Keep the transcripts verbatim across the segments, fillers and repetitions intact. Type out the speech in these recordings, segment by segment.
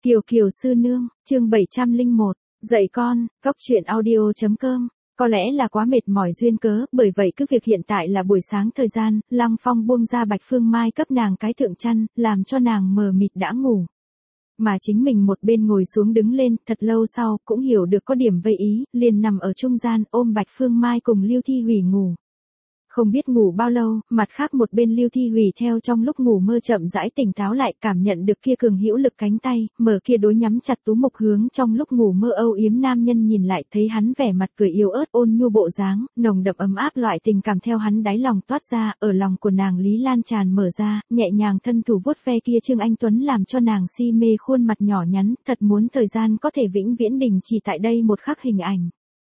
Kiều Kiều sư nương, chương bảy trăm lẻ một, dạy con, góc truyện audio.com. Có lẽ là quá mệt mỏi duyên cớ, bởi vậy cứ việc hiện tại là buổi sáng thời gian, Lăng Phong buông ra Bạch Phương Mai cấp nàng cái thượng chăn, làm cho nàng mờ mịt đã ngủ. Mà chính mình một bên ngồi xuống đứng lên, thật lâu sau, cũng hiểu được có điểm vây ý, liền nằm ở trung gian, ôm Bạch Phương Mai cùng Lưu Thi Hủy ngủ. Không biết ngủ bao lâu, mặt khác một bên Lưu Thi Hủy theo trong lúc ngủ mơ chậm rãi tỉnh táo lại, cảm nhận được kia cường hữu lực cánh tay, mở kia đối nhắm chặt tú mục hướng trong lúc ngủ mơ âu yếm nam nhân nhìn lại, thấy hắn vẻ mặt cười yếu ớt ôn nhu bộ dáng, nồng đậm ấm áp loại tình cảm theo hắn đáy lòng toát ra, ở lòng của nàng Lý Lan tràn mở ra, nhẹ nhàng thân thủ vuốt ve kia Trương Anh Tuấn làm cho nàng si mê khuôn mặt nhỏ nhắn, thật muốn thời gian có thể vĩnh viễn đình chỉ tại đây một khắc hình ảnh.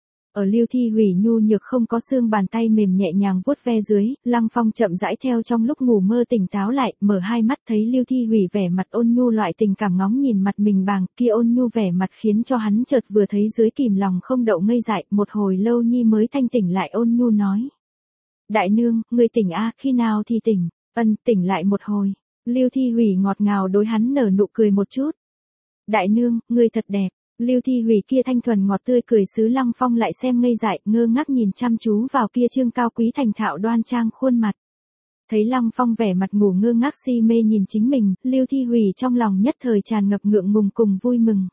Ở Lưu Thi Hủy nhu nhược không có xương bàn tay mềm nhẹ nhàng vuốt ve dưới, Lăng Phong chậm rãi theo trong lúc ngủ mơ tỉnh táo lại, mở hai mắt thấy Lưu Thi Hủy vẻ mặt ôn nhu loại tình cảm ngóng nhìn mặt mình bàng, kia ôn nhu vẻ mặt khiến cho hắn chợt vừa thấy dưới kìm lòng không đậu ngây dại, một hồi lâu nhi mới thanh tỉnh lại ôn nhu nói. Đại nương, ngươi tỉnh a, khi nào thì tỉnh, ân tỉnh lại một hồi. Lưu Thi Hủy ngọt ngào đối hắn nở nụ cười một chút. Đại nương, ngươi thật đẹp. Lưu Thi Hủy kia thanh thuần ngọt tươi cười sứ Lăng Phong lại xem ngây dại, ngơ ngác nhìn chăm chú vào kia trương cao quý thành thạo đoan trang khuôn mặt. Thấy Lăng Phong vẻ mặt ngủ ngơ ngác si mê nhìn chính mình, Lưu Thi Hủy trong lòng nhất thời tràn ngập ngượng ngùng cùng vui mừng.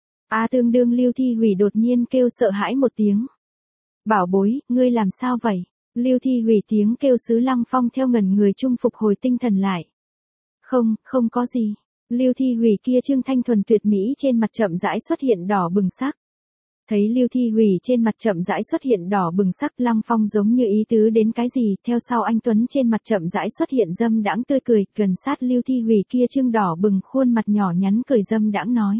A tương đương Lưu Thi Hủy đột nhiên kêu sợ hãi một tiếng. Bảo bối, ngươi làm sao vậy? Lưu Thi Hủy tiếng kêu sứ Lăng Phong theo ngẩn người chung phục hồi tinh thần lại. Không, không có gì. Lưu Thi Hủy kia trương thanh thuần tuyệt mỹ trên mặt chậm rãi xuất hiện đỏ bừng sắc. Thấy Lưu Thi Hủy trên mặt chậm rãi xuất hiện đỏ bừng sắc, Lăng Phong giống như ý tứ đến cái gì, theo sau anh Tuấn trên mặt chậm rãi xuất hiện dâm đãng tươi cười, gần sát Lưu Thi Hủy kia trương đỏ bừng khuôn mặt nhỏ nhắn cười dâm đãng nói.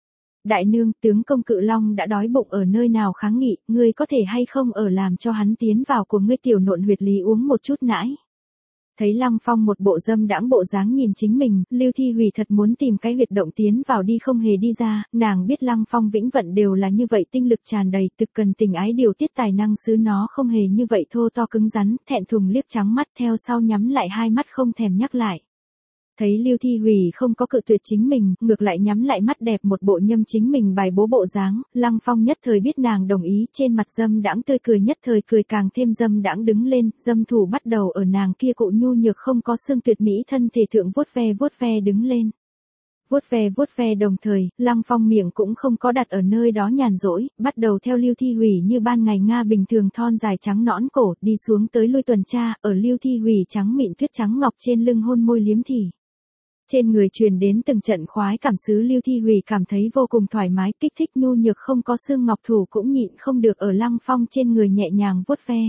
Đại nương, tướng công Cự Long đã đói bụng ở nơi nào kháng nghị, ngươi có thể hay không ở làm cho hắn tiến vào của ngươi tiểu nộn huyệt lý uống một chút nãi. Thấy Lăng Phong một bộ dâm đãng bộ dáng nhìn chính mình, Lưu Thi Hủy thật muốn tìm cái huyệt động tiến vào đi không hề đi ra, nàng biết Lăng Phong vĩnh vận đều là như vậy tinh lực tràn đầy, thực cần tình ái điều tiết tài năng xứ nó không hề như vậy thô to cứng rắn, thẹn thùng liếc trắng mắt theo sau nhắm lại hai mắt không thèm nhắc lại. Thấy Lưu Thi Hủy không có cự tuyệt chính mình, ngược lại nhắm lại mắt đẹp một bộ nhâm chính mình bài bố bộ dáng, Lăng Phong nhất thời biết nàng đồng ý, trên mặt dâm đãng tươi cười nhất thời cười càng thêm dâm đãng đứng lên, dâm thủ bắt đầu ở nàng kia cụ nhu nhược không có xương tuyệt mỹ thân thể thượng vuốt ve vuốt ve đứng lên. Vuốt ve vuốt ve đồng thời, Lăng Phong miệng cũng không có đặt ở nơi đó nhàn rỗi, bắt đầu theo Lưu Thi Hủy như ban ngày Nga bình thường thon dài trắng nõn cổ, đi xuống tới lui tuần tra, ở Lưu Thi Hủy trắng mịn tuyết trắng ngọc trên lưng hôn môi liếm thì. Trên người truyền đến từng trận khoái cảm xứ Lưu Thi Hủy cảm thấy vô cùng thoải mái, kích thích nhu nhược không có xương ngọc thủ cũng nhịn không được ở Lăng Phong trên người nhẹ nhàng vuốt ve.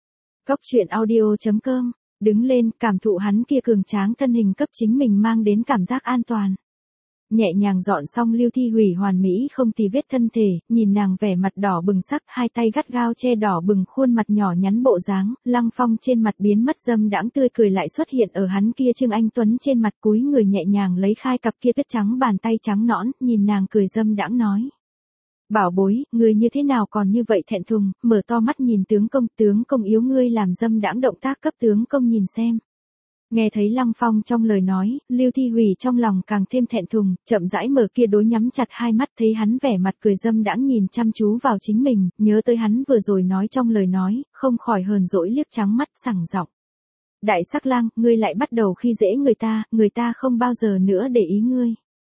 Góc truyện audio.com, đứng lên, cảm thụ hắn kia cường tráng thân hình cấp chính mình mang đến cảm giác an toàn. Nhẹ nhàng dọn xong Lưu Thi Hủy hoàn mỹ không tì vết thân thể, nhìn nàng vẻ mặt đỏ bừng sắc, hai tay gắt gao che đỏ bừng khuôn mặt nhỏ nhắn bộ dáng, Lăng Phong trên mặt biến mất dâm đãng tươi cười lại xuất hiện ở hắn kia Trương Anh Tuấn trên mặt cúi người nhẹ nhàng lấy khai cặp kia tuyết trắng bàn tay trắng nõn, nhìn nàng cười dâm đãng nói. Bảo bối, người như thế nào còn như vậy thẹn thùng, mở to mắt nhìn tướng công, tướng công yếu ngươi làm dâm đãng động tác cấp tướng công nhìn xem. Nghe thấy Lăng Phong trong lời nói, Lưu Thi Hủy trong lòng càng thêm thẹn thùng, chậm rãi mở kia đối nhắm chặt hai mắt thấy hắn vẻ mặt cười dâm đãng nhìn chăm chú vào chính mình, nhớ tới hắn vừa rồi nói trong lời nói, không khỏi hờn dỗi liếc trắng mắt sẳng giọng. Đại sắc lang, ngươi lại bắt đầu khi dễ người ta, người ta không bao giờ nữa để ý ngươi.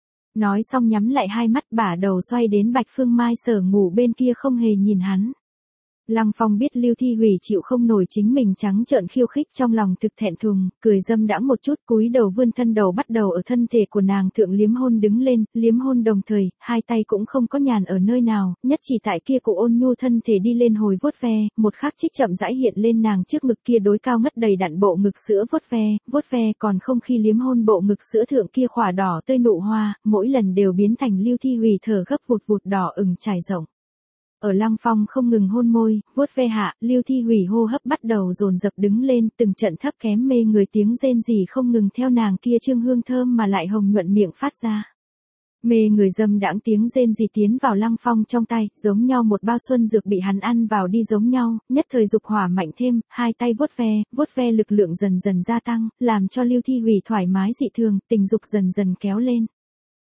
Nói xong nhắm lại hai mắt bả đầu xoay đến Bạch Phương Mai sở ngủ bên kia không hề nhìn hắn. Lăng Phong biết Lưu Thi Hủy chịu không nổi chính mình trắng trợn khiêu khích trong lòng thực thẹn thùng, cười dâm đãng một chút cúi đầu vươn thân đầu bắt đầu ở thân thể của nàng thượng liếm hôn đứng lên, liếm hôn đồng thời, hai tay cũng không có nhàn ở nơi nào, nhất chỉ tại kia cụ ôn nhu thân thể đi lên hồi vuốt ve, một khắc trích chậm rãi hiện lên nàng trước ngực kia đối cao ngất đầy đặn bộ ngực sữa vuốt ve, vuốt ve còn không khi liếm hôn bộ ngực sữa thượng kia khỏa đỏ tươi nụ hoa, mỗi lần đều biến thành Lưu Thi Hủy thở gấp vụt vụt đỏ ửng trải rộng. Ở Lăng Phong không ngừng hôn môi, vuốt ve hạ, Lưu Thi Hủy hô hấp bắt đầu dồn dập đứng lên, từng trận thấp kém mê người tiếng rên rỉ không ngừng theo nàng kia trương hương thơm mà lại hồng nhuận miệng phát ra. Mê người dâm đãng tiếng rên rỉ tiến vào Lăng Phong trong tay, giống nhau một bao xuân dược bị hắn ăn vào đi giống nhau, nhất thời dục hỏa mạnh thêm, hai tay vuốt ve, vuốt ve lực lượng dần dần gia tăng, làm cho Lưu Thi Hủy thoải mái dị thường, tình dục dần dần kéo lên.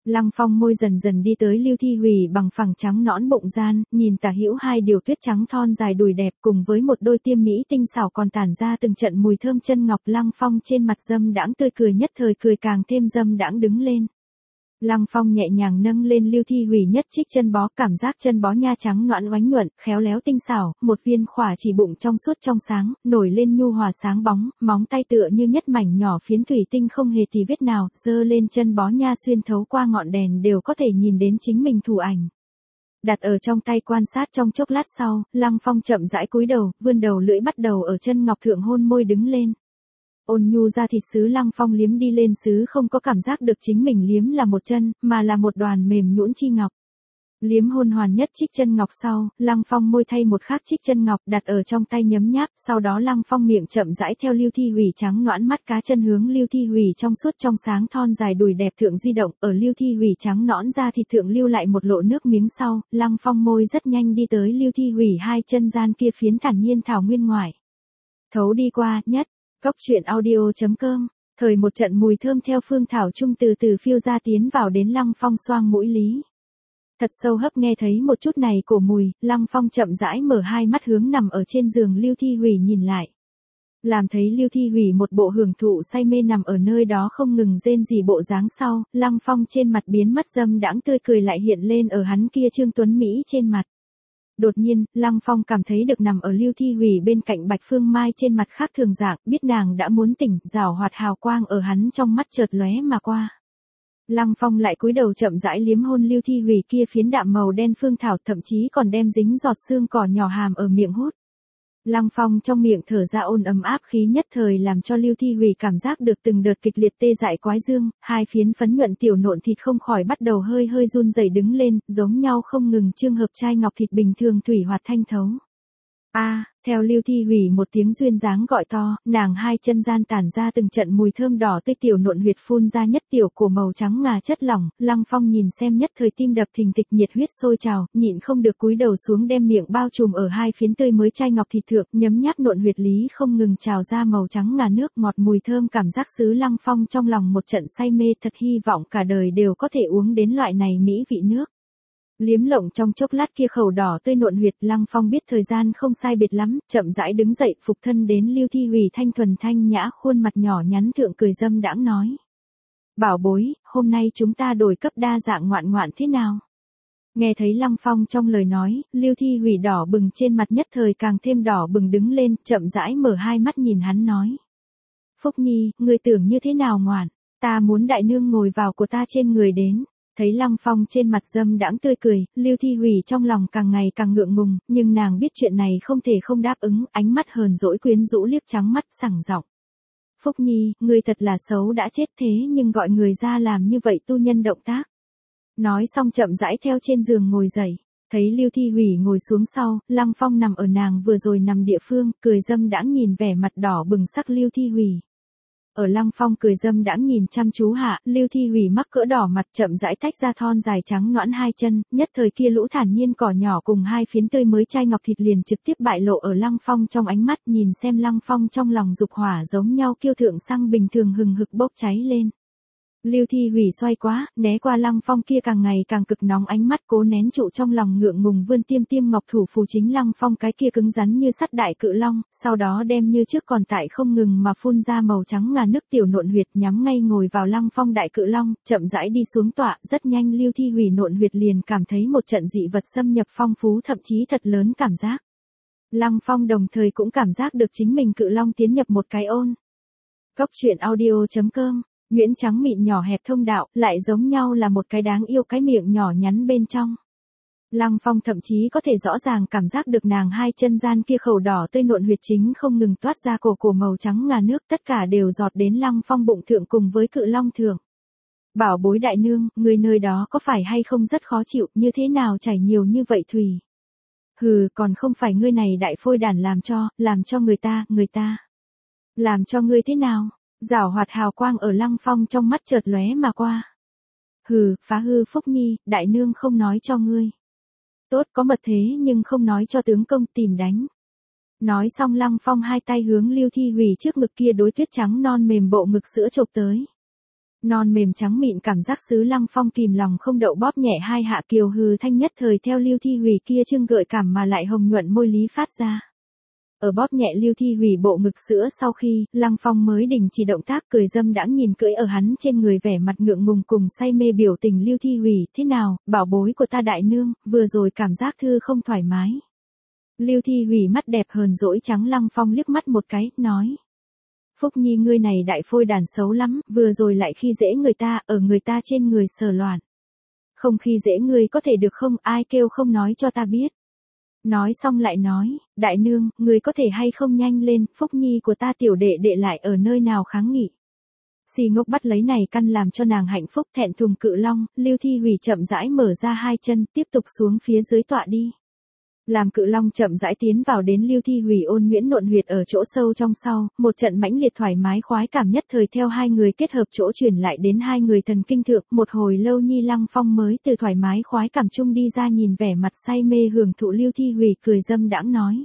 Lăng Phong môi dần dần đi tới Lưu Thi Hủy bằng phẳng trắng nõn bụng gian, nhìn tả hữu hai điều tuyết trắng thon dài đùi đẹp cùng với một đôi tiêm mỹ tinh xảo còn tản ra từng trận mùi thơm chân ngọc. Lăng Phong trên mặt dâm đãng tươi cười nhất thời cười càng thêm dâm đãng đứng lên. Lăng Phong nhẹ nhàng nâng lên Lưu Thi Hủy nhất trích chân bó, cảm giác chân bó nha trắng nõn oánh nhuận, khéo léo tinh xảo, một viên khỏa chỉ bụng trong suốt trong sáng, nổi lên nhu hòa sáng bóng, móng tay tựa như nhất mảnh nhỏ phiến thủy tinh không hề tì vết nào, dơ lên chân bó nha xuyên thấu qua ngọn đèn đều có thể nhìn đến chính mình thủ ảnh. Đặt ở trong tay quan sát trong chốc lát sau, Lăng Phong chậm rãi cúi đầu, vươn đầu lưỡi bắt đầu ở chân ngọc thượng hôn môi đứng lên. Ôn nhu ra thịt sứ Lăng Phong liếm đi lên sứ không có cảm giác được chính mình liếm là một chân, mà là một đoàn mềm nhũn chi ngọc. Liếm hôn hoàn nhất trích chân ngọc sau, Lăng Phong môi thay một khác trích chân ngọc đặt ở trong tay nhấm nháp, sau đó Lăng Phong miệng chậm rãi theo Lưu Thi Hủy trắng nõn mắt cá chân hướng Lưu Thi Hủy trong suốt trong sáng thon dài đùi đẹp thượng di động, ở Lưu Thi Hủy trắng nõn ra thịt thượng lưu lại một lộ nước miếng sau, Lăng Phong môi rất nhanh đi tới Lưu Thi Hủy hai chân gian kia phiến thản nhiên thảo nguyên ngoại. Thấu đi qua, nhất. Cốc truyện audio chấm com, thời một trận mùi thơm theo phương thảo trung từ từ phiêu ra tiến vào đến Lăng Phong xoang mũi lý. Thật sâu hấp nghe thấy một chút này cổ mùi, Lăng Phong chậm rãi mở hai mắt hướng nằm ở trên giường Lưu Thi Hủy nhìn lại. Làm thấy Lưu Thi Hủy một bộ hưởng thụ say mê nằm ở nơi đó không ngừng rên rỉ bộ dáng sau, Lăng Phong trên mặt biến mất dâm đãng tươi cười lại hiện lên ở hắn kia trương tuấn Mỹ trên mặt. Đột nhiên, Lăng Phong cảm thấy được nằm ở Lưu Thi Hủy bên cạnh Bạch Phương Mai trên mặt khác thường dạng, biết nàng đã muốn tỉnh, rảo hoạt hào quang ở hắn trong mắt chợt lóe mà qua. Lăng Phong lại cúi đầu chậm rãi liếm hôn Lưu Thi Hủy kia phiến đạm màu đen phương thảo, thậm chí còn đem dính giọt xương cỏ nhỏ hàm ở miệng hút. Lăng Phong trong miệng thở ra ôn ấm áp khí nhất thời làm cho Lưu Thi Hủy cảm giác được từng đợt kịch liệt tê dại quái dương, hai phiến phấn nhuận tiểu nộn thịt không khỏi bắt đầu hơi hơi run rẩy đứng lên, giống nhau không ngừng trương hợp chai ngọc thịt bình thường thủy hoạt thanh thấu. A, à, theo Lưu Thi Hủy một tiếng duyên dáng gọi to, nàng hai chân gian tản ra từng trận mùi thơm đỏ tươi tiểu nộn huyệt phun ra nhất tiểu của màu trắng ngà chất lỏng, Lăng Phong nhìn xem nhất thời tim đập thình thịch nhiệt huyết sôi trào, nhịn không được cúi đầu xuống đem miệng bao trùm ở hai phiến tươi mới chai ngọc thịt thượng, nhấm nháp nộn huyệt lý không ngừng trào ra màu trắng ngà nước ngọt mùi thơm cảm giác xứ Lăng Phong trong lòng một trận say mê thật hy vọng cả đời đều có thể uống đến loại này mỹ vị nước. Liếm lộng trong chốc lát kia khẩu đỏ tươi nộn huyệt, Lăng Phong biết thời gian không sai biệt lắm, chậm rãi đứng dậy phục thân đến Lưu Thi Hủy thanh thuần thanh nhã khuôn mặt nhỏ nhắn thượng cười dâm đãng nói. Bảo bối, hôm nay chúng ta đổi cấp đa dạng ngoạn ngoạn thế nào? Nghe thấy Lăng Phong trong lời nói, Lưu Thi Hủy đỏ bừng trên mặt nhất thời càng thêm đỏ bừng đứng lên, chậm rãi mở hai mắt nhìn hắn nói. Phúc Nhi, ngươi tưởng như thế nào ngoạn? Ta muốn đại nương ngồi vào của ta trên người đến. Thấy Lăng Phong trên mặt dâm đãng tươi cười, Lưu Thi Hủy trong lòng càng ngày càng ngượng ngùng, nhưng nàng biết chuyện này không thể không đáp ứng, ánh mắt hờn dỗi quyến rũ liếc trắng mắt sẳng giọng. Phúc Nhi, ngươi thật là xấu đã chết thế nhưng gọi người ra làm như vậy tu nhân động tác. Nói xong chậm rãi theo trên giường ngồi dậy, thấy Lưu Thi Hủy ngồi xuống sau, Lăng Phong nằm ở nàng vừa rồi nằm địa phương, cười dâm đãng nhìn vẻ mặt đỏ bừng sắc Lưu Thi Hủy. Ở Lăng Phong cười dâm đãng nhìn chăm chú hạ, Lưu Thi Hủy mắc cỡ đỏ mặt chậm rãi tách ra thon dài trắng nõn hai chân, nhất thời kia lũ thản nhiên cỏ nhỏ cùng hai phiến tươi mới chai ngọc thịt liền trực tiếp bại lộ ở Lăng Phong trong ánh mắt, nhìn xem Lăng Phong trong lòng dục hỏa giống nhau kiêu thượng xăng bình thường hừng hực bốc cháy lên. Lưu Thi Hủy xoay quá, né qua Lăng Phong kia càng ngày càng cực nóng ánh mắt cố nén trụ trong lòng ngượng ngùng vươn tiêm tiêm ngọc thủ phù chính Lăng Phong cái kia cứng rắn như sắt đại cự long, sau đó đem như trước còn tại không ngừng mà phun ra màu trắng ngà nước tiểu nộn huyệt nhắm ngay ngồi vào Lăng Phong đại cự long, chậm rãi đi xuống tọa, rất nhanh Lưu Thi Hủy nộn huyệt liền cảm thấy một trận dị vật xâm nhập phong phú thậm chí thật lớn cảm giác. Lăng Phong đồng thời cũng cảm giác được chính mình cự long tiến nhập một cái ôn. Cốc truyện audio chấm com Nguyễn trắng mịn nhỏ hẹp thông đạo, lại giống nhau là một cái đáng yêu cái miệng nhỏ nhắn bên trong. Lăng Phong thậm chí có thể rõ ràng cảm giác được nàng hai chân gian kia khẩu đỏ tươi nộn huyệt chính không ngừng toát ra cổ của màu trắng ngà nước, tất cả đều giọt đến Lăng Phong bụng thượng cùng với cự long thượng. Bảo bối đại nương, người nơi đó có phải hay không rất khó chịu, như thế nào chảy nhiều như vậy thủy? Hừ, còn không phải ngươi này đại phôi đản làm cho, làm cho người ta, người ta. Làm cho ngươi thế nào? Giảo hoạt hào quang ở Lăng Phong trong mắt chợt lóe mà qua. Hừ, phá hư Phúc Nhi, đại nương không nói cho ngươi. Tốt có mật thế nhưng không nói cho tướng công tìm đánh. Nói xong Lăng Phong hai tay hướng Lưu Thi Hủy trước ngực kia đối tuyết trắng non mềm bộ ngực sữa chộp tới. Non mềm trắng mịn cảm giác xứ Lăng Phong kìm lòng không đậu bóp nhẹ hai hạ kiều hừ thanh nhất thời theo Lưu Thi Hủy kia trưng gợi cảm mà lại hồng nhuận môi lý phát ra. Ở bóp nhẹ Lưu Thi Hủy bộ ngực sữa sau khi, Lăng Phong mới đình chỉ động tác cười dâm đãng nhìn cưỡi ở hắn trên người vẻ mặt ngượng ngùng cùng say mê biểu tình Lưu Thi Hủy, thế nào, bảo bối của ta đại nương, vừa rồi cảm giác thư không thoải mái. Lưu Thi Hủy mắt đẹp hờn dỗi trắng Lăng Phong liếc mắt một cái, nói. Phúc Nhi ngươi này đại phôi đàn xấu lắm, vừa rồi lại khi dễ người ta, ở người ta trên người sờ loạn. Không khi dễ ngươi có thể được không, ai kêu không nói cho ta biết. Nói xong lại nói, đại nương, ngươi có thể hay không nhanh lên, Phúc Nhi của ta tiểu đệ đệ lại ở nơi nào kháng nghị. Xì ngốc bắt lấy này căn làm cho nàng hạnh phúc thẹn thùng cự long, Lưu Thi Hủy chậm rãi mở ra hai chân, tiếp tục xuống phía dưới tọa đi. Làm cự long chậm rãi tiến vào đến Lưu Thi Hủy ôn nhuyễn nộn huyệt ở chỗ sâu trong sau, một trận mãnh liệt thoải mái khoái cảm nhất thời theo hai người kết hợp chỗ truyền lại đến hai người thần kinh thượng, một hồi lâu Nhi Lăng Phong mới từ thoải mái khoái cảm chung đi ra nhìn vẻ mặt say mê hưởng thụ Lưu Thi Hủy cười dâm đãng nói.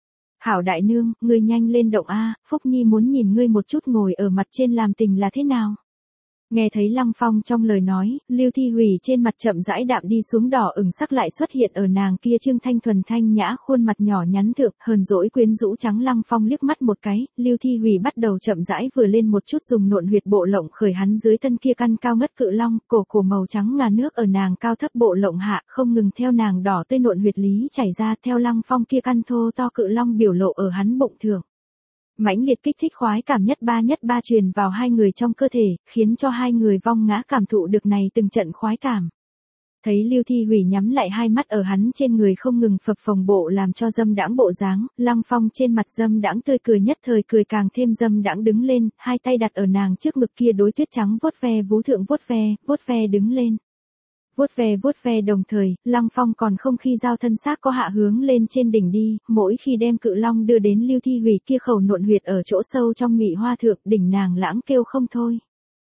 Hảo đại nương, ngươi nhanh lên động a, Phúc Nhi muốn nhìn ngươi một chút ngồi ở mặt trên làm tình là thế nào. Nghe thấy Lăng Phong trong lời nói, Lưu Thi Hủy trên mặt chậm rãi đạm đi xuống đỏ ửng sắc lại xuất hiện ở nàng kia trương thanh thuần thanh nhã khuôn mặt nhỏ nhắn thượng, hờn dỗi quyến rũ trắng Lăng Phong liếc mắt một cái, Lưu Thi Hủy bắt đầu chậm rãi vừa lên một chút dùng nộn huyệt bộ lộng khởi hắn dưới thân kia căn cao ngất cự long, cổ cổ màu trắng ngà nước ở nàng cao thấp bộ lộng hạ, không ngừng theo nàng đỏ tươi nộn huyệt lý chảy ra theo Lăng Phong kia căn thô to cự long biểu lộ ở hắn bụng thượng. Mãnh liệt kích thích khoái cảm nhất ba nhất ba truyền vào hai người trong cơ thể, khiến cho hai người vong ngã cảm thụ được này từng trận khoái cảm. Thấy Lưu Thi Hủy nhắm lại hai mắt ở hắn trên người không ngừng phập phồng bộ làm cho dâm đãng bộ dáng, Lăng Phong trên mặt dâm đãng tươi cười nhất thời cười càng thêm dâm đãng đứng lên, hai tay đặt ở nàng trước ngực kia đối tuyết trắng vuốt ve vú thượng vuốt ve, vuốt ve đứng lên. Vuốt ve vuốt ve đồng thời, Lăng Phong còn không khi giao thân xác có hạ hướng lên trên đỉnh đi, mỗi khi đem cự long đưa đến Lưu Thi Hủy kia khẩu nộn huyệt ở chỗ sâu trong mị hoa thượng, đỉnh nàng lãng kêu không thôi.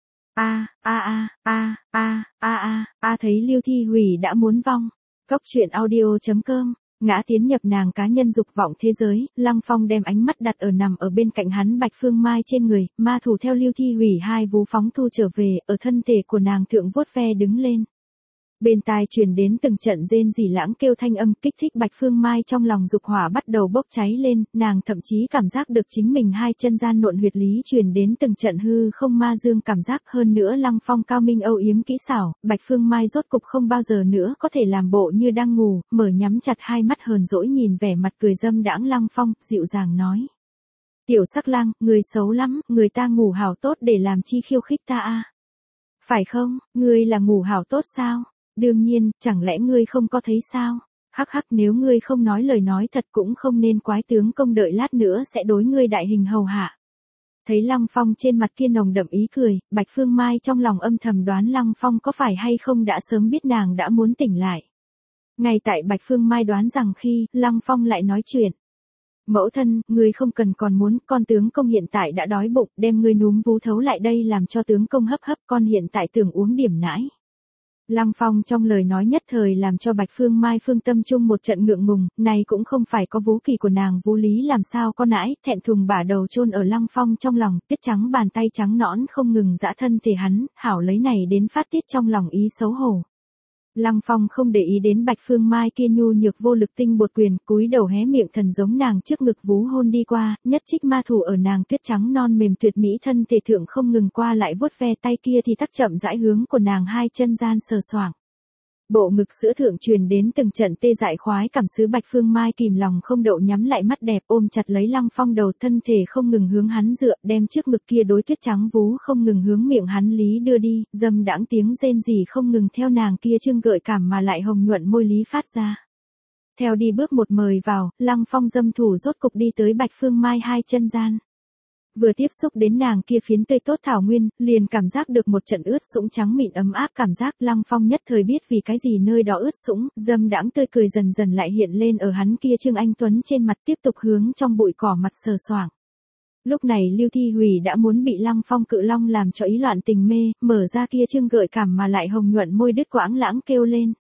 A a a a a a a a thấy Lưu Thi Hủy đã muốn vong. Cốc truyện audio chấm com ngã tiến nhập nàng cá nhân dục vọng thế giới, Lăng Phong đem ánh mắt đặt ở nằm ở bên cạnh hắn Bạch Phương Mai trên người, ma thủ theo Lưu Thi Hủy hai vú phóng thu trở về, ở thân thể của nàng thượng vuốt ve đứng lên. Bên tai truyền đến từng trận rên rỉ lãng kêu thanh âm kích thích Bạch Phương Mai trong lòng dục hỏa bắt đầu bốc cháy lên, nàng thậm chí cảm giác được chính mình hai chân gian nộn huyệt lý truyền đến từng trận hư không ma dương cảm giác hơn nữa Lăng Phong cao minh âu yếm kỹ xảo, Bạch Phương Mai rốt cục không bao giờ nữa có thể làm bộ như đang ngủ, mở nhắm chặt hai mắt hờn dỗi nhìn vẻ mặt cười dâm đãng Lăng Phong, dịu dàng nói. Tiểu sắc lang, người xấu lắm, người ta ngủ hảo tốt để làm chi khiêu khích ta a. Phải không, ngươi là ngủ hảo tốt sao? Đương nhiên, chẳng lẽ ngươi không có thấy sao? Hắc hắc nếu ngươi không nói lời nói thật cũng không nên quái tướng công đợi lát nữa sẽ đối ngươi đại hình hầu hạ. Thấy Lăng Phong trên mặt kia nồng đậm ý cười, Bạch Phương Mai trong lòng âm thầm đoán Lăng Phong có phải hay không đã sớm biết nàng đã muốn tỉnh lại. Ngay tại Bạch Phương Mai đoán rằng khi, Lăng Phong lại nói chuyện. Mẫu thân, ngươi không cần còn muốn, con tướng công hiện tại đã đói bụng, đem ngươi núm vú thấu lại đây làm cho tướng công hấp hấp, con hiện tại tưởng uống điểm nãi. Lăng Phong trong lời nói nhất thời làm cho Bạch Phương Mai phương tâm chung một trận ngượng ngùng, này cũng không phải có vú kỳ của nàng vú lý làm sao có nãi, thẹn thùng bả đầu chôn ở Lăng Phong trong lòng, tuyết trắng bàn tay trắng nõn không ngừng dã thân thể hắn, hảo lấy này đến phát tiết trong lòng ý xấu hổ. Lăng Phong không để ý đến Bạch Phương Mai kia nhu nhược vô lực tinh bột quyền, cúi đầu hé miệng thần giống nàng trước ngực vú hôn đi qua, nhất trích ma thủ ở nàng tuyết trắng non mềm tuyệt mỹ thân thể thượng không ngừng qua lại vuốt ve tay kia thì tắc chậm rãi hướng của nàng hai chân gian sờ soạng. Bộ ngực sữa thượng truyền đến từng trận tê dại khoái cảm xứ Bạch Phương Mai kìm lòng không đậu nhắm lại mắt đẹp ôm chặt lấy Lăng Phong đầu thân thể không ngừng hướng hắn dựa đem trước ngực kia đối tuyết trắng vú không ngừng hướng miệng hắn lý đưa đi, dâm đãng tiếng rên rỉ không ngừng theo nàng kia trương gợi cảm mà lại hồng nhuận môi lý phát ra. Theo đi bước một mời vào, Lăng Phong dâm thủ rốt cục đi tới Bạch Phương Mai hai chân gian. Vừa tiếp xúc đến nàng kia phiến tươi tốt thảo nguyên, liền cảm giác được một trận ướt sũng trắng mịn ấm áp cảm giác Lăng Phong nhất thời biết vì cái gì nơi đó ướt sũng, dâm đãng tươi cười dần dần lại hiện lên ở hắn kia Trương Anh Tuấn trên mặt tiếp tục hướng trong bụi cỏ mặt sờ soạng. Lúc này Lưu Thi Hủy đã muốn bị Lăng Phong cự long làm cho ý loạn tình mê, mở ra kia Trương gợi cảm mà lại hồng nhuận môi đứt quãng lãng kêu lên.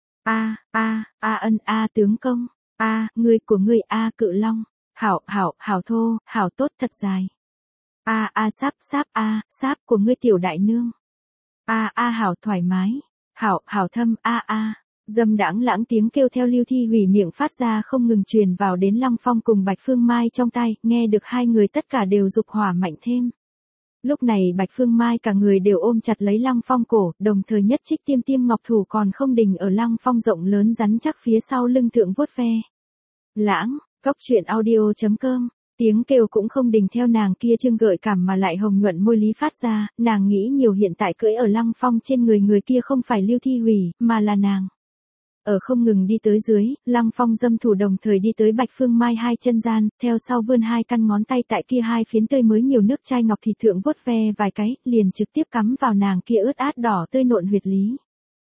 A, a, a ân a tướng công, a, người của người a cự long, hảo, hảo, hảo thô, hảo tốt thật dài. A a sáp sáp a, sáp của ngươi tiểu đại nương. A a hảo thoải mái, hảo, hảo thâm, a a. Dâm đãng lãng tiếng kêu theo Lưu Thi Hủy miệng phát ra không ngừng truyền vào đến Lăng Phong cùng Bạch Phương Mai trong tai, nghe được hai người tất cả đều dục hỏa mạnh thêm. Lúc này Bạch Phương Mai cả người đều ôm chặt lấy Lăng Phong cổ, đồng thời nhất trích tiêm tiêm ngọc thủ còn không đình ở Lăng Phong rộng lớn rắn chắc phía sau lưng thượng vuốt ve. Lãng, cốc truyện audio chấm com. Tiếng kêu cũng không đình theo nàng kia trương gợi cảm mà lại hồng nhuận môi lý phát ra, nàng nghĩ nhiều hiện tại cưỡi ở Lăng Phong trên người người kia không phải Lưu Thi Hủy, mà là nàng. Ở không ngừng đi tới dưới, Lăng Phong dâm thủ đồng thời đi tới Bạch Phương Mai hai chân gian, theo sau vươn hai căn ngón tay tại kia hai phiến tươi mới nhiều nước chai ngọc thịt thượng vuốt ve vài cái, liền trực tiếp cắm vào nàng kia ướt át đỏ tươi nộn huyệt lý.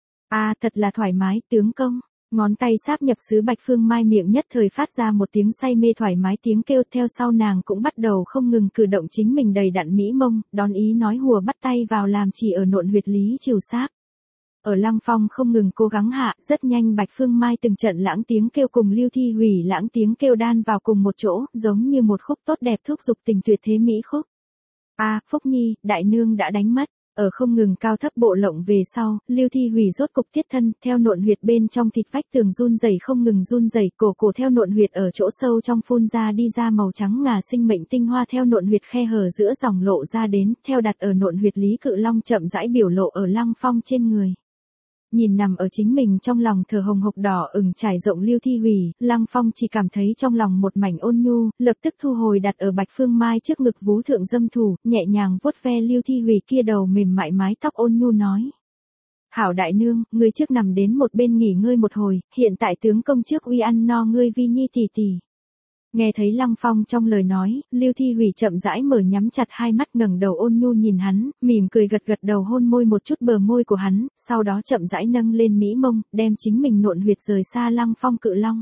A à, thật là thoải mái, tướng công. Ngón tay sáp nhập xứ Bạch Phương Mai miệng nhất thời phát ra một tiếng say mê thoải mái tiếng kêu, theo sau nàng cũng bắt đầu không ngừng cử động chính mình đầy đặn mỹ mông, đón ý nói hùa bắt tay vào làm chỉ ở nộn huyệt lý trừ sáp. Ở Lăng Phong không ngừng cố gắng hạ, rất nhanh Bạch Phương Mai từng trận lãng tiếng kêu cùng Lưu Thi Hủy lãng tiếng kêu đan vào cùng một chỗ, giống như một khúc tốt đẹp thúc giục tình tuyệt thế mỹ khúc. A, à, Phúc Nhi, đại nương đã đánh mất. Ở không ngừng cao thấp bộ lộng về sau, Lưu Thi Hủy rốt cục tiết thân, theo nộn huyệt bên trong thịt vách tường run rẩy không ngừng run rẩy, cổ cổ theo nộn huyệt ở chỗ sâu trong phun ra đi ra màu trắng ngà sinh mệnh tinh hoa theo nộn huyệt khe hở giữa dòng lộ ra đến, theo đặt ở nộn huyệt lý cự long chậm rãi biểu lộ ở Lăng Phong trên người. Nhìn nằm ở chính mình trong lòng thở hồng hộc đỏ ửng trải rộng Lưu Thi Hủy, Lăng Phong chỉ cảm thấy trong lòng một mảnh ôn nhu, lập tức thu hồi đặt ở Bạch Phương Mai trước ngực vú thượng dâm thủ, nhẹ nhàng vuốt ve Lưu Thi Hủy kia đầu mềm mại mái tóc ôn nhu nói. Hảo đại nương, ngươi trước nằm đến một bên nghỉ ngơi một hồi, hiện tại tướng công trước uy ăn no ngươi vi nhi tỷ tỷ. Nghe thấy Lăng Phong trong lời nói, Lưu Thi Hủy chậm rãi mở nhắm chặt hai mắt ngẩng đầu ôn nhu nhìn hắn, mỉm cười gật gật đầu hôn môi một chút bờ môi của hắn, sau đó chậm rãi nâng lên mỹ mông, đem chính mình nộn huyệt rời xa Lăng Phong cự long.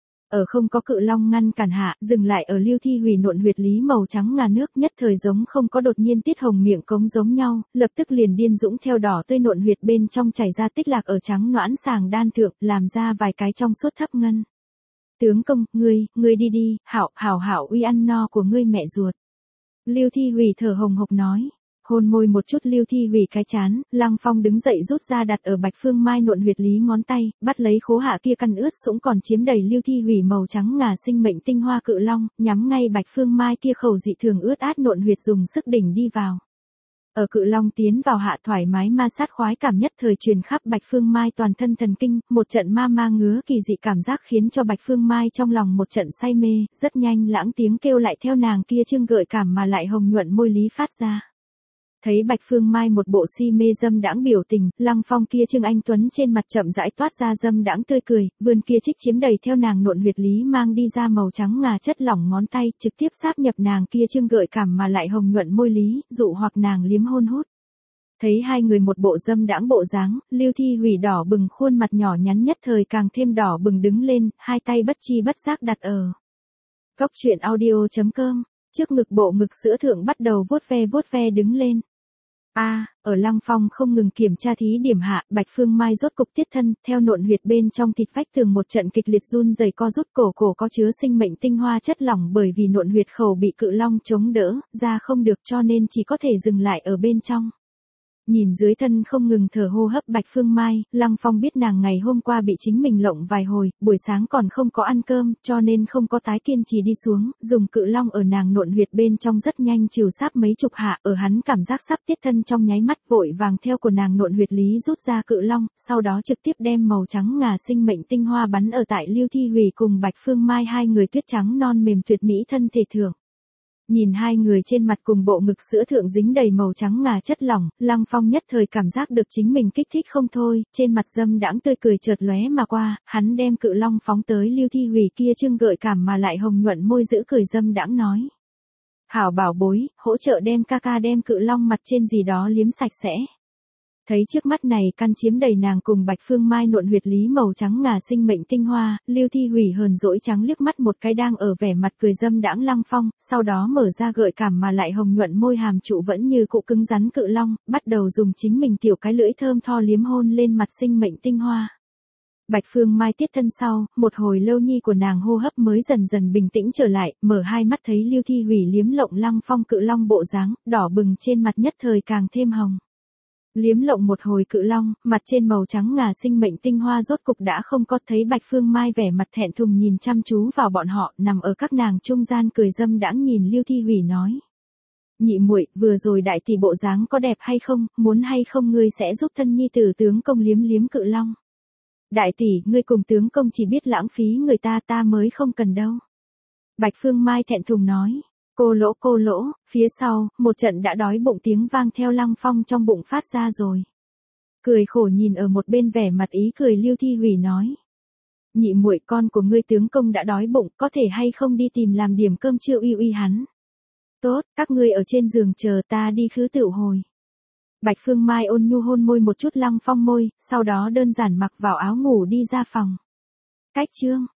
Ở không có cự long ngăn cản hạ, dừng lại ở Lưu Thi Hủy nộn huyệt lý màu trắng ngà nước nhất thời giống không có đột nhiên tiết hồng miệng cống giống nhau, lập tức liền điên dũng theo đỏ tươi nộn huyệt bên trong chảy ra tích lạc ở trắng noãn sàng đan thượng, làm ra vài cái trong suốt thấp ngân. Tướng công, ngươi, ngươi đi đi, hảo, hảo hảo uy ăn no của ngươi mẹ ruột. Lưu Thi Hủy thở hồng hộc nói. Hôn môi một chút Lưu Thi Hủy cái chán, Lăng Phong đứng dậy rút ra đặt ở Bạch Phương Mai nộn huyệt lý ngón tay, bắt lấy khố hạ kia căn ướt sũng còn chiếm đầy Lưu Thi Hủy màu trắng ngà sinh mệnh tinh hoa cự long, nhắm ngay Bạch Phương Mai kia khẩu dị thường ướt át nộn huyệt dùng sức đỉnh đi vào. Ở cự long tiến vào hạ thoải mái ma sát khoái cảm nhất thời truyền khắp Bạch Phương Mai toàn thân thần kinh, một trận ma ma ngứa kỳ dị cảm giác khiến cho Bạch Phương Mai trong lòng một trận say mê, rất nhanh lãng tiếng kêu lại theo nàng kia trương gợi cảm mà lại hồng nhuận môi lý phát ra. Thấy Bạch Phương Mai một bộ si mê dâm đãng biểu tình, Lăng Phong kia trương anh tuấn trên mặt chậm rãi toát ra dâm đãng tươi cười, vươn kia trích chiếm đầy theo nàng nộn huyệt lý mang đi ra màu trắng ngà chất lỏng ngón tay, trực tiếp sáp nhập nàng kia trương gợi cảm mà lại hồng nhuận môi lý, dụ hoặc nàng liếm hôn hút. Thấy hai người một bộ dâm đãng bộ dáng, Lưu Thi Hủy đỏ bừng khuôn mặt nhỏ nhắn nhất thời càng thêm đỏ bừng đứng lên, hai tay bất chi bất giác đặt ở cốc truyện audio chấm com, trước ngực bộ ngực sữa thượng bắt đầu vuốt ve vuốt ve đứng lên. A, à, ở Lăng Phong không ngừng kiểm tra thí điểm hạ, Bạch Phương Mai rốt cục tiết thân, theo nộn huyệt bên trong thịt vách tường một trận kịch liệt run rẩy co rút cổ cổ có chứa sinh mệnh tinh hoa chất lỏng bởi vì nộn huyệt khẩu bị cự long chống đỡ, ra không được cho nên chỉ có thể dừng lại ở bên trong. Nhìn dưới thân không ngừng thở hô hấp Bạch Phương Mai, Lăng Phong biết nàng ngày hôm qua bị chính mình lộng vài hồi, buổi sáng còn không có ăn cơm, cho nên không có tái kiên trì đi xuống, dùng cự long ở nàng nộn huyệt bên trong rất nhanh trừ sáp mấy chục hạ, ở hắn cảm giác sắp tiết thân trong nháy mắt vội vàng theo của nàng nộn huyệt lý rút ra cự long, sau đó trực tiếp đem màu trắng ngà sinh mệnh tinh hoa bắn ở tại Lưu Thi Hủy cùng Bạch Phương Mai hai người tuyết trắng non mềm tuyệt mỹ thân thể thượng. Nhìn hai người trên mặt cùng bộ ngực sữa thượng dính đầy màu trắng ngà chất lỏng, Lăng Phong nhất thời cảm giác được chính mình kích thích không thôi, trên mặt dâm đãng tươi cười chợt lóe mà qua, hắn đem cự long phóng tới Lưu Thi Hủy kia trương gợi cảm mà lại hồng nhuận môi giữ cười dâm đãng nói. Hảo bảo bối, hỗ trợ đem ca ca đem cự long mặt trên gì đó liếm sạch sẽ. Thấy trước mắt này căn chiếm đầy nàng cùng Bạch Phương Mai nộn huyệt lý màu trắng ngà sinh mệnh tinh hoa, Lưu Thi Hủy hờn dỗi trắng liếc mắt một cái đang ở vẻ mặt cười dâm đãng Lăng Phong, sau đó mở ra gợi cảm mà lại hồng nhuận môi hàm trụ vẫn như cụ cứng rắn cự long, bắt đầu dùng chính mình tiểu cái lưỡi thơm tho liếm hôn lên mặt sinh mệnh tinh hoa. Bạch Phương Mai tiết thân sau, một hồi lâu nhi của nàng hô hấp mới dần dần bình tĩnh trở lại, mở hai mắt thấy Lưu Thi Hủy liếm lộng Lăng Phong cự long bộ dáng, đỏ bừng trên mặt nhất thời càng thêm hồng. Liếm lộng một hồi cự long, mặt trên màu trắng ngà sinh mệnh tinh hoa rốt cục đã không có, thấy Bạch Phương Mai vẻ mặt thẹn thùng nhìn chăm chú vào bọn họ, nằm ở các nàng trung gian cười dâm đãng nhìn Lưu Thi Hủy nói. Nhị muội, vừa rồi đại tỷ bộ dáng có đẹp hay không, muốn hay không ngươi sẽ giúp thân nhi tử tướng công liếm liếm cự long. Đại tỷ, ngươi cùng tướng công chỉ biết lãng phí người ta, ta mới không cần đâu. Bạch Phương Mai thẹn thùng nói. Cô lỗ cô lỗ, phía sau, một trận đã đói bụng tiếng vang theo Lăng Phong trong bụng phát ra rồi. Cười khổ nhìn ở một bên vẻ mặt ý cười Lưu Thi Hủy nói. Nhị muội, con của ngươi tướng công đã đói bụng, có thể hay không đi tìm làm điểm cơm trưa uy uy hắn. Tốt, các ngươi ở trên giường chờ ta đi khứ tựu hồi. Bạch Phương Mai ôn nhu hôn môi một chút Lăng Phong môi, sau đó đơn giản mặc vào áo ngủ đi ra phòng. Cách chương